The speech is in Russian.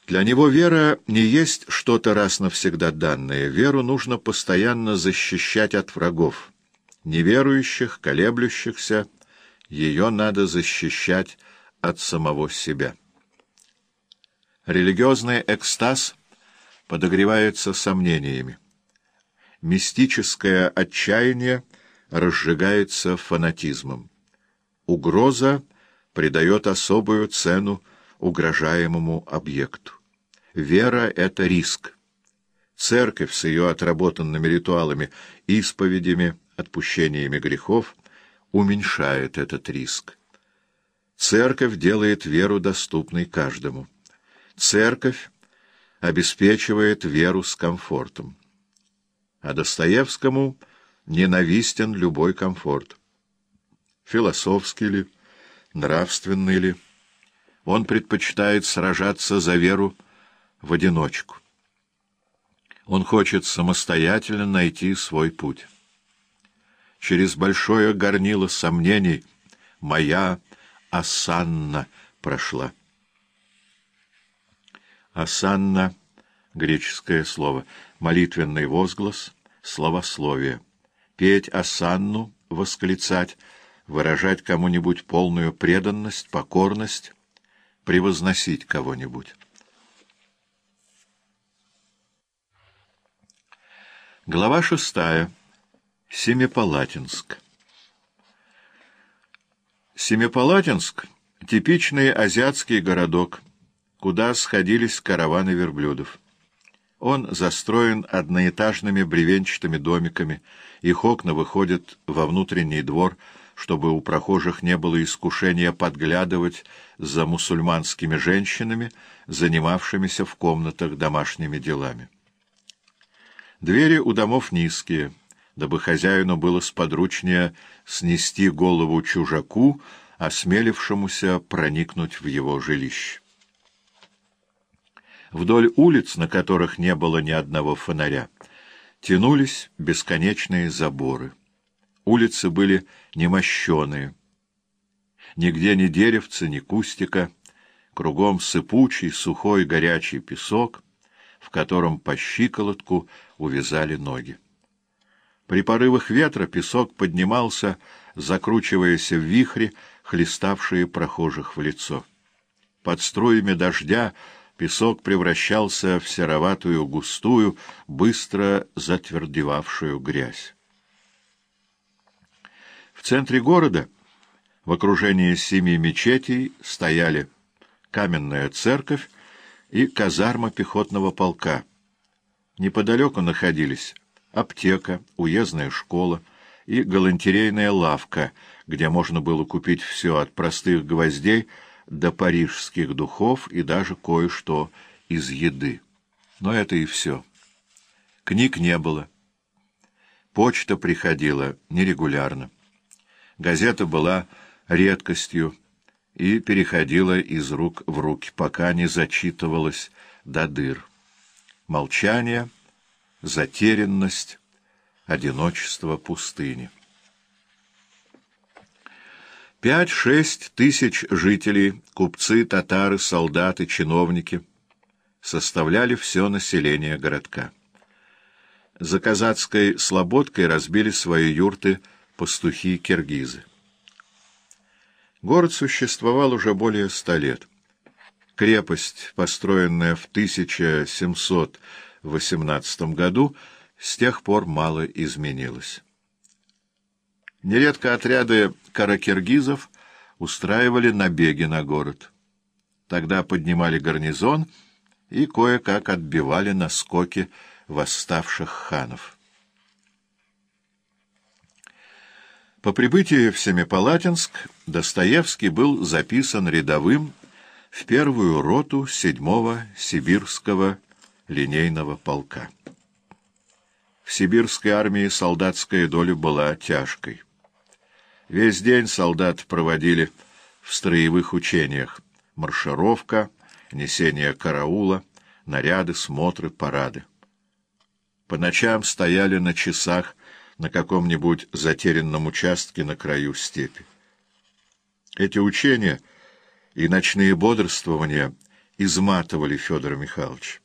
Для него вера не есть что-то раз навсегда данное. Веру нужно постоянно защищать от врагов. Неверующих, колеблющихся, ее надо защищать от самого себя. Религиозный экстаз подогревается сомнениями. Мистическое отчаяние разжигается фанатизмом. Угроза придает особую цену угрожаемому объекту. Вера — это риск. Церковь с ее отработанными ритуалами, исповедями, отпущениями грехов уменьшает этот риск. Церковь делает веру доступной каждому. Церковь обеспечивает веру с комфортом. А Достоевскому ненавистен любой комфорт. Философский ли, нравственный ли, он предпочитает сражаться за веру в одиночку. Он хочет самостоятельно найти свой путь. Через большое горнило сомнений моя осанна прошла. Осанна — греческое слово, молитвенный возглас, словословие. Петь осанну, восклицать, выражать кому-нибудь полную преданность, покорность, превозносить кого-нибудь. Глава 6. Семипалатинск. Семипалатинск — типичный азиатский городок, куда сходились караваны верблюдов. Он застроен одноэтажными бревенчатыми домиками, их окна выходят во внутренний двор, чтобы у прохожих не было искушения подглядывать за мусульманскими женщинами, занимавшимися в комнатах домашними делами. Двери у домов низкие, дабы хозяину было сподручнее снести голову чужаку, осмелившемуся проникнуть в его жилище. Вдоль улиц, на которых не было ни одного фонаря, тянулись бесконечные заборы. Улицы были немощеные. Нигде ни деревца, ни кустика, кругом сыпучий, сухой, горячий песок, в котором по щиколотку увязали ноги. При порывах ветра песок поднимался, закручиваясь в вихре, хлеставшие прохожих в лицо. Под струями дождя песок превращался в сероватую, густую, быстро затвердевавшую грязь. В центре города, в окружении 7 мечетей, стояли каменная церковь и казарма пехотного полка. Неподалеку находились аптека, уездная школа и галантерейная лавка, где можно было купить все от простых гвоздей до парижских духов и даже кое-что из еды. Но это и все. Книг не было. Почта приходила нерегулярно. Газета была редкостью и переходила из рук в руки, пока не зачитывалась до дыр. Молчание, затерянность, одиночество пустыни. 5-6 тысяч жителей, купцы, татары, солдаты, чиновники составляли все население городка. За казацкой слободкой разбили свои юрты пастухи-киргизы. Город существовал уже более 100 лет. Крепость, построенная в 1718 году, с тех пор мало изменилась. Нередко отряды каракиргизов устраивали набеги на город. Тогда поднимали гарнизон и кое-как отбивали наскоки восставших ханов. По прибытии в Семипалатинск Достоевский был записан рядовым в первую роту 7-го сибирского линейного полка. В сибирской армии солдатская доля была тяжкой. Весь день солдат проводили в строевых учениях: маршировка, несение караула, наряды, смотры, парады. По ночам стояли на часах на каком-нибудь затерянном участке на краю степи. Эти учения и ночные бодрствования изматывали Федора Михайловича.